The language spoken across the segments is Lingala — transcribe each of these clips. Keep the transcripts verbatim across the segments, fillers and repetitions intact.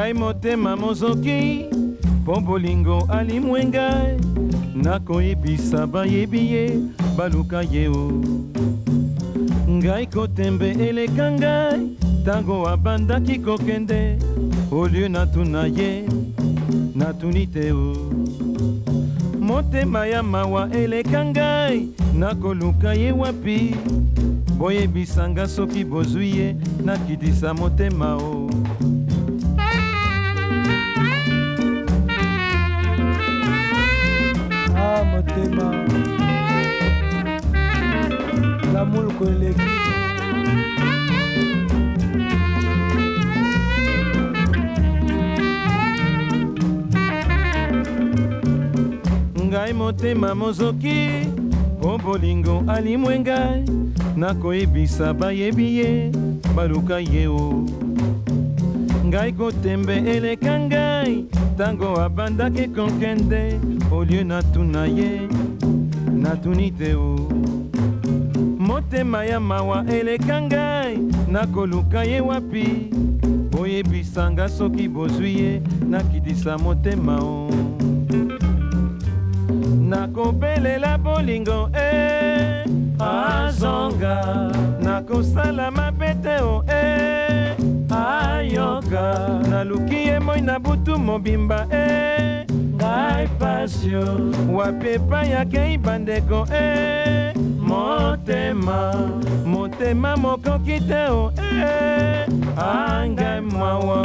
ngai motema mozoki mpo bolingo alimwengai nakoyebisa bayebi ye baluka ye o ngai kotembe eleka ngai ntango abandaki kokende olie natuna ye natuni te o motema ya mawa eleka ngai nakoluka ye wapi boyebisanga soki bozwi ye nakitisa motema o ah motema lamour koleki ngai motema mozoki mpo bolingo alimwengai nakoyebisa bayebi ye baluka ye o ngai kotembe eleka ngai ntango abandaki kokende olie natuna ye natuni te o motema ya mawa eleka ngai nakoluka ye wapi boyebisanga soki bozwi ye nakitisa motema o nakobelela bolingo e azonga nakosala mabe te o e ayoka naluki ye moi na butu mobimba e ngai pasio wapi epai akei bandeko e motema motema mokoki te o e angai mawa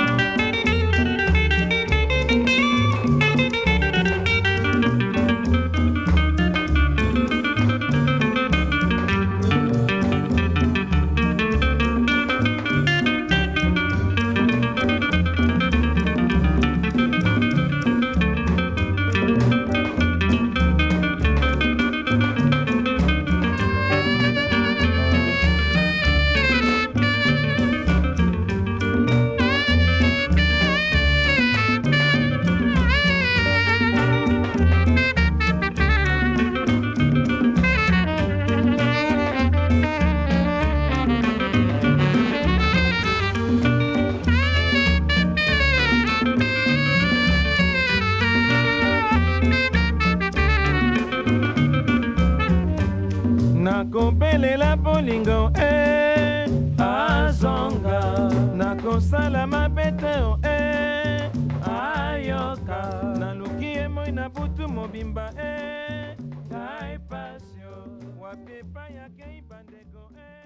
nakobelela bolingo e azonga nakosala mabe te o e ayoka naluki ye moi na butu mobimba e ngai pasio wapi epai akei bandeko e